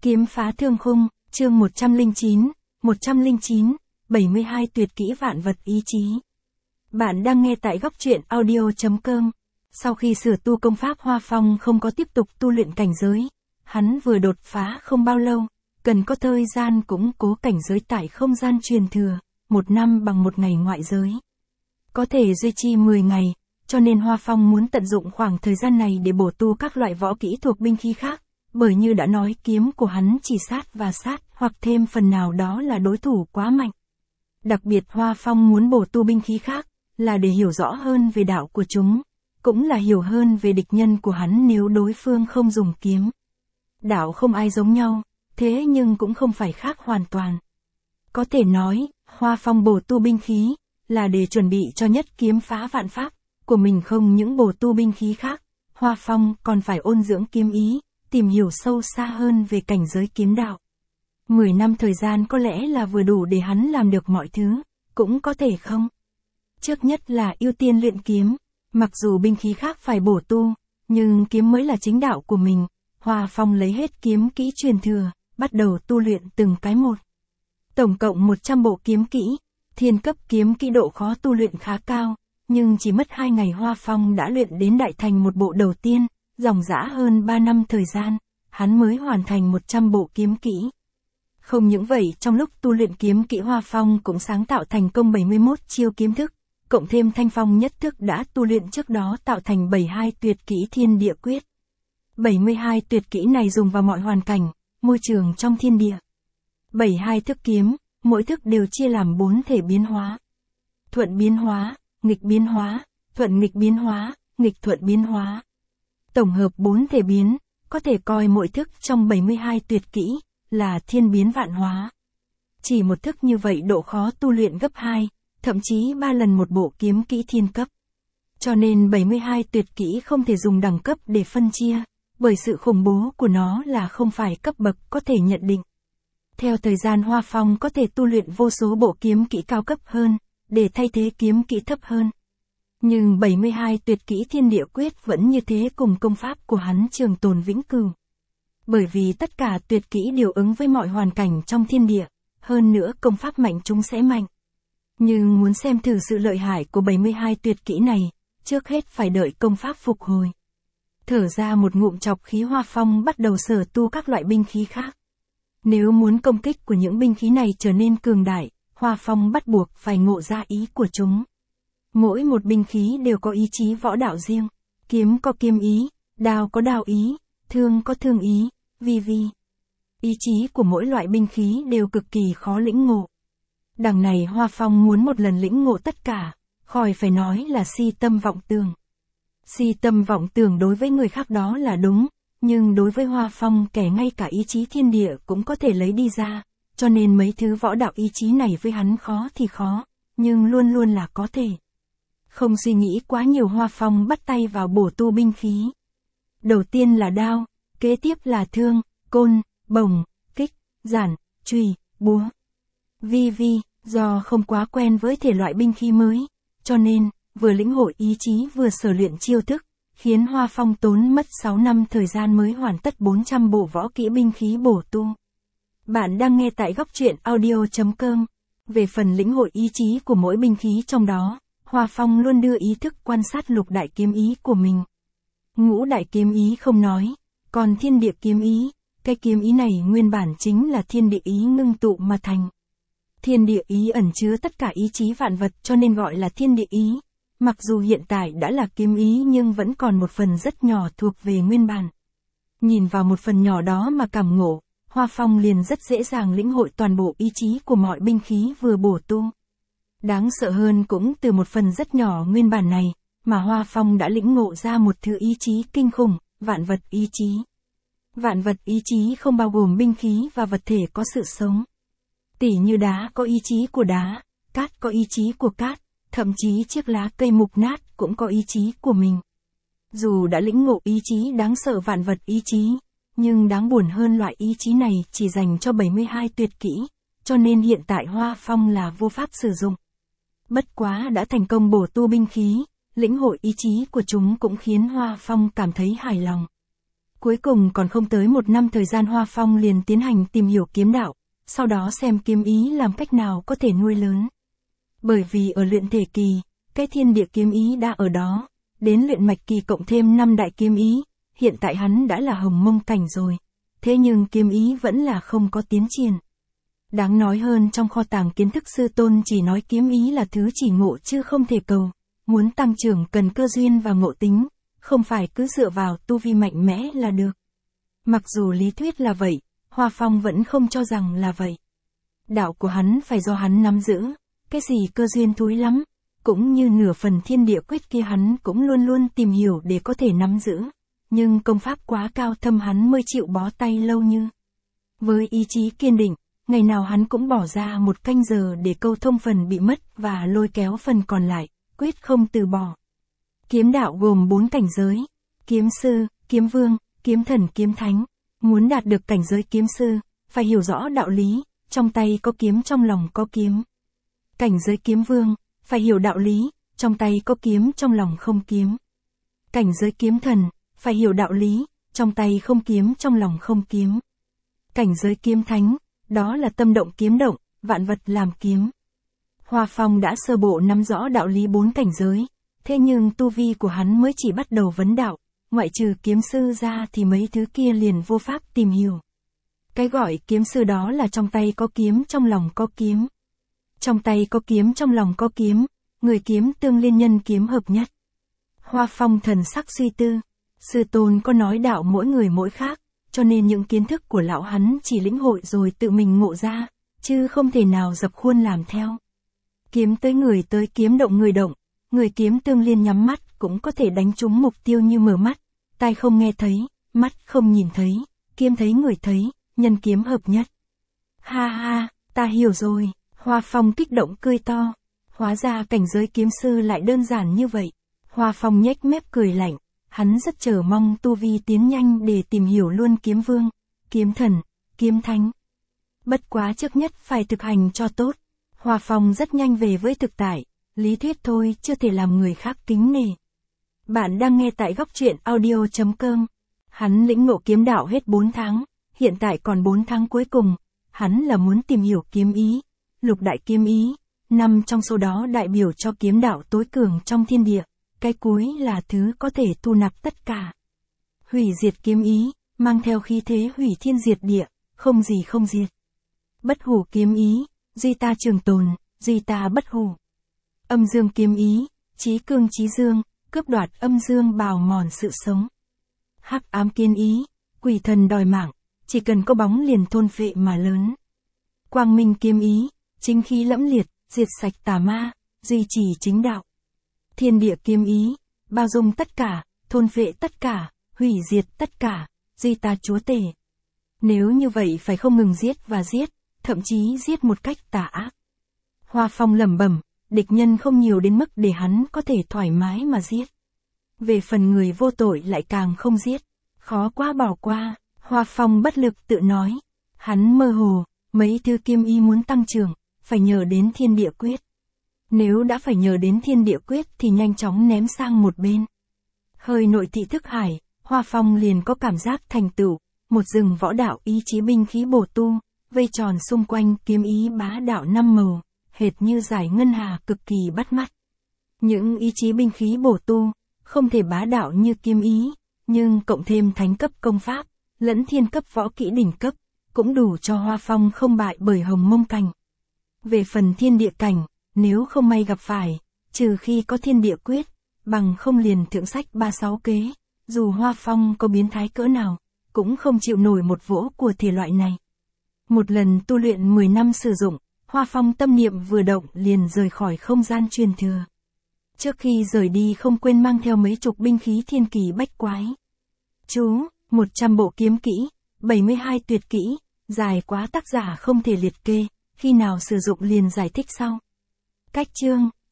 Kiếm phá thương khung, chương 109, 72 tuyệt kỹ vạn vật ý chí. Bạn đang nghe tại góc truyện audio.com. Sau khi sửa tu công pháp Hoa Phong không có tiếp tục tu luyện cảnh giới. Hắn vừa đột phá không bao lâu, cần có thời gian củng cố cảnh giới tại không gian truyền thừa, 1 năm bằng 1 ngày ngoại giới. Có thể duy trì 10 ngày, cho nên Hoa Phong muốn tận dụng khoảng thời gian này để bổ tu các loại võ kỹ thuộc binh khí khác. Bởi như đã nói, kiếm của hắn chỉ sát và sát, hoặc thêm phần nào đó là đối thủ quá mạnh. Đặc biệt Hoa Phong muốn bổ tu binh khí khác, là để hiểu rõ hơn về đạo của chúng, cũng là hiểu hơn về địch nhân của hắn nếu đối phương không dùng kiếm. Đạo không ai giống nhau, thế nhưng cũng không phải khác hoàn toàn. Có thể nói, Hoa Phong bổ tu binh khí, là để chuẩn bị cho nhất kiếm phá vạn pháp, của mình không những bổ tu binh khí khác, Hoa Phong còn phải ôn dưỡng kiếm ý, tìm hiểu sâu xa hơn về cảnh giới kiếm đạo. 10 năm thời gian có lẽ là vừa đủ để hắn làm được mọi thứ, cũng có thể không. Trước nhất là ưu tiên luyện kiếm, mặc dù binh khí khác phải bổ tu, nhưng kiếm mới là chính đạo của mình. Hoa Phong lấy hết kiếm kỹ truyền thừa, bắt đầu tu luyện từng cái một. Tổng cộng 100 bộ kiếm kỹ, thiên cấp kiếm kỹ độ khó tu luyện khá cao, nhưng chỉ mất 2 ngày Hoa Phong đã luyện đến đại thành một bộ đầu tiên. Dòng dã hơn 3 năm thời gian, hắn mới hoàn thành 100 bộ kiếm kỹ. Không những vậy, trong lúc tu luyện kiếm kỹ Hoa Phong cũng sáng tạo thành công 71 chiêu kiếm thức, cộng thêm Thanh Phong nhất thức đã tu luyện trước đó tạo thành 72 tuyệt kỹ thiên địa quyết. 72 tuyệt kỹ này dùng vào mọi hoàn cảnh, môi trường trong thiên địa. 72 thức kiếm, mỗi thức đều chia làm 4 thể biến hóa. Thuận biến hóa, nghịch biến hóa, thuận nghịch biến hóa, nghịch thuận biến hóa. Tổng hợp 4 thể biến, có thể coi mỗi thức trong 72 tuyệt kỹ, là thiên biến vạn hóa. Chỉ một thức như vậy độ khó tu luyện gấp 2, thậm chí 3 lần một bộ kiếm kỹ thiên cấp. Cho nên 72 tuyệt kỹ không thể dùng đẳng cấp để phân chia, bởi sự khủng bố của nó là không phải cấp bậc có thể nhận định. Theo thời gian Hoa Phong có thể tu luyện vô số bộ kiếm kỹ cao cấp hơn, để thay thế kiếm kỹ thấp hơn. Nhưng 72 tuyệt kỹ thiên địa quyết vẫn như thế cùng công pháp của hắn trường tồn vĩnh cửu. Bởi vì tất cả tuyệt kỹ đều ứng với mọi hoàn cảnh trong thiên địa, hơn nữa công pháp mạnh chúng sẽ mạnh. Nhưng muốn xem thử sự lợi hại của 72 tuyệt kỹ này, trước hết phải đợi công pháp phục hồi. Thở ra một ngụm trọc khí, Hoa Phong bắt đầu sở tu các loại binh khí khác. Nếu muốn công kích của những binh khí này trở nên cường đại, Hoa Phong bắt buộc phải ngộ ra ý của chúng. Mỗi một binh khí đều có ý chí võ đạo riêng, kiếm có kiếm ý, đao có đao ý, thương có thương ý, vi. Ý chí của mỗi loại binh khí đều cực kỳ khó lĩnh ngộ. Đằng này Hoa Phong muốn một lần lĩnh ngộ tất cả, khỏi phải nói là si tâm vọng tưởng. Si tâm vọng tưởng đối với người khác đó là đúng, nhưng đối với Hoa Phong kẻ ngay cả ý chí thiên địa cũng có thể lấy đi ra, cho nên mấy thứ võ đạo ý chí này với hắn khó thì khó, nhưng luôn luôn là có thể. Không suy nghĩ quá nhiều, Hoa Phong bắt tay vào bổ tu binh khí. Đầu tiên là đao, kế tiếp là thương, côn, bổng, kích, giản, chùy, búa. Vi, do không quá quen với thể loại binh khí mới, cho nên, vừa lĩnh hội ý chí vừa sở luyện chiêu thức, khiến Hoa Phong tốn mất 6 năm thời gian mới hoàn tất 400 bộ võ kỹ binh khí bổ tu. Bạn đang nghe tại góc truyện audio.com. Về phần lĩnh hội ý chí của mỗi binh khí trong đó, Hoa Phong luôn đưa ý thức quan sát lục đại kiếm ý của mình. Ngũ đại kiếm ý không nói, còn thiên địa kiếm ý, cái kiếm ý này nguyên bản chính là thiên địa ý ngưng tụ mà thành. Thiên địa ý ẩn chứa tất cả ý chí vạn vật cho nên gọi là thiên địa ý. Mặc dù hiện tại đã là kiếm ý nhưng vẫn còn một phần rất nhỏ thuộc về nguyên bản. Nhìn vào một phần nhỏ đó mà cảm ngộ, Hoa Phong liền rất dễ dàng lĩnh hội toàn bộ ý chí của mọi binh khí vừa bổ tu. Đáng sợ hơn cũng từ một phần rất nhỏ nguyên bản này, mà Hoa Phong đã lĩnh ngộ ra một thứ ý chí kinh khủng, vạn vật ý chí. Vạn vật ý chí không bao gồm binh khí và vật thể có sự sống. Tỉ như đá có ý chí của đá, cát có ý chí của cát, thậm chí chiếc lá cây mục nát cũng có ý chí của mình. Dù đã lĩnh ngộ ý chí đáng sợ vạn vật ý chí, nhưng đáng buồn hơn loại ý chí này chỉ dành cho 72 tuyệt kỹ, cho nên hiện tại Hoa Phong là vô pháp sử dụng. Bất quá đã thành công bổ tu binh khí, lĩnh hội ý chí của chúng cũng khiến Hoa Phong cảm thấy hài lòng. Cuối cùng còn không tới 1 năm thời gian Hoa Phong liền tiến hành tìm hiểu kiếm đạo, sau đó xem kiếm ý làm cách nào có thể nuôi lớn. Bởi vì ở luyện thể kỳ, cái thiên địa kiếm ý đã ở đó, đến luyện mạch kỳ cộng thêm 5 đại kiếm ý, hiện tại hắn đã là hồng mông cảnh rồi. Thế nhưng kiếm ý vẫn là không có tiến triển. Đáng nói hơn trong kho tàng kiến thức sư tôn chỉ nói kiếm ý là thứ chỉ ngộ chứ không thể cầu. Muốn tăng trưởng cần cơ duyên và ngộ tính, không phải cứ dựa vào tu vi mạnh mẽ là được. Mặc dù lý thuyết là vậy, Hoa Phong vẫn không cho rằng là vậy. Đạo của hắn phải do hắn nắm giữ, cái gì cơ duyên thúi lắm, cũng như nửa phần thiên địa quyết kia hắn cũng luôn luôn tìm hiểu để có thể nắm giữ. Nhưng công pháp quá cao thâm hắn mới chịu bó tay lâu như. Với ý chí kiên định, ngày nào hắn cũng bỏ ra 1 canh giờ để câu thông phần bị mất và lôi kéo phần còn lại, quyết không từ bỏ. Kiếm đạo gồm 4 cảnh giới: kiếm sư, kiếm vương, kiếm thần, kiếm thánh. Muốn đạt được cảnh giới kiếm sư, phải hiểu rõ đạo lý, trong tay có kiếm trong lòng có kiếm. Cảnh giới kiếm vương, phải hiểu đạo lý, trong tay có kiếm trong lòng không kiếm. Cảnh giới kiếm thần, phải hiểu đạo lý, trong tay không kiếm trong lòng không kiếm. Cảnh giới kiếm thánh, đó là tâm động kiếm động, vạn vật làm kiếm. Hoa Phong đã sơ bộ nắm rõ đạo lý 4 cảnh giới, thế nhưng tu vi của hắn mới chỉ bắt đầu vấn đạo, ngoại trừ kiếm sư ra thì mấy thứ kia liền vô pháp tìm hiểu. Cái gọi kiếm sư đó là trong tay có kiếm trong lòng có kiếm. Trong tay có kiếm trong lòng có kiếm, người kiếm tương liên nhân kiếm hợp nhất. Hoa Phong thần sắc suy tư, sư tôn có nói đạo mỗi người mỗi khác, cho nên những kiến thức của lão hắn chỉ lĩnh hội rồi tự mình ngộ ra, chứ không thể nào dập khuôn làm theo. Kiếm tới kiếm động, người kiếm tương liên nhắm mắt cũng có thể đánh trúng mục tiêu như mở mắt, tai không nghe thấy, mắt không nhìn thấy, kiếm thấy người thấy, nhân kiếm hợp nhất. Ha ha, ta hiểu rồi, Hoa Phong kích động cười to, hóa ra cảnh giới kiếm sư lại đơn giản như vậy. Hoa Phong nhếch mép cười lạnh, hắn rất chờ mong tu vi tiến nhanh để tìm hiểu luôn kiếm vương, kiếm thần, kiếm thánh. Bất quá trước nhất phải thực hành cho tốt. Hoa Phong rất nhanh về với thực tại, lý thuyết thôi chưa thể làm người khác kính nể. Bạn đang nghe tại góc truyện audio.com. Hắn lĩnh ngộ kiếm đạo hết 4 tháng, hiện tại còn 4 tháng cuối cùng, hắn là muốn tìm hiểu kiếm ý, lục đại kiếm ý, 5 trong số đó đại biểu cho kiếm đạo tối cường trong thiên địa, cái cuối là thứ có thể thu nạp tất cả. Hủy diệt kiếm ý, mang theo khí thế hủy thiên diệt địa, không gì không diệt. Bất hủ kiếm ý, duy ta trường tồn, duy ta bất hủ. Âm dương kiếm ý, chí cương chí dương, cướp đoạt âm dương bào mòn sự sống. Hắc ám kiếm ý, quỷ thần đòi mạng, chỉ cần có bóng liền thôn phệ mà lớn. Quang minh kiếm ý, chính khí lẫm liệt, diệt sạch tà ma, duy trì chính đạo. Thiên địa kiếm ý, bao dung tất cả, thôn phệ tất cả, hủy diệt tất cả, duy ta chúa tể. Nếu như vậy phải không ngừng giết và giết, thậm chí giết một cách tà ác. Hoa Phong lẩm bẩm, địch nhân không nhiều đến mức để hắn có thể thoải mái mà giết. Về phần người vô tội lại càng không giết, khó quá bỏ qua. Hoa Phong bất lực tự nói, hắn mơ hồ, mấy thứ kiếm ý muốn tăng trưởng, phải nhờ đến thiên địa quyết. Nếu đã phải nhờ đến thiên địa quyết thì nhanh chóng ném sang một bên. Hơi nội thị thức hải, Hoa Phong liền có cảm giác thành tựu, một rừng võ đạo ý chí binh khí bổ tu, vây tròn xung quanh kiếm ý bá đạo 5 màu, hệt như giải ngân hà cực kỳ bắt mắt. Những ý chí binh khí bổ tu, không thể bá đạo như kiếm ý, nhưng cộng thêm thánh cấp công pháp, lẫn thiên cấp võ kỹ đỉnh cấp, cũng đủ cho Hoa Phong không bại bởi hồng mông cảnh. Về phần thiên địa cảnh, nếu không may gặp phải, trừ khi có thiên địa quyết, bằng không liền thượng sách 36 kế, dù Hoa Phong có biến thái cỡ nào, cũng không chịu nổi một vỗ của thể loại này. Một lần tu luyện 10 năm sử dụng, Hoa Phong tâm niệm vừa động liền rời khỏi không gian truyền thừa. Trước khi rời đi không quên mang theo mấy chục binh khí thiên kỳ bách quái. Chú, 100 bộ kiếm kỹ, 72 tuyệt kỹ, dài quá tác giả không thể liệt kê, khi nào sử dụng liền giải thích sau. Cách chương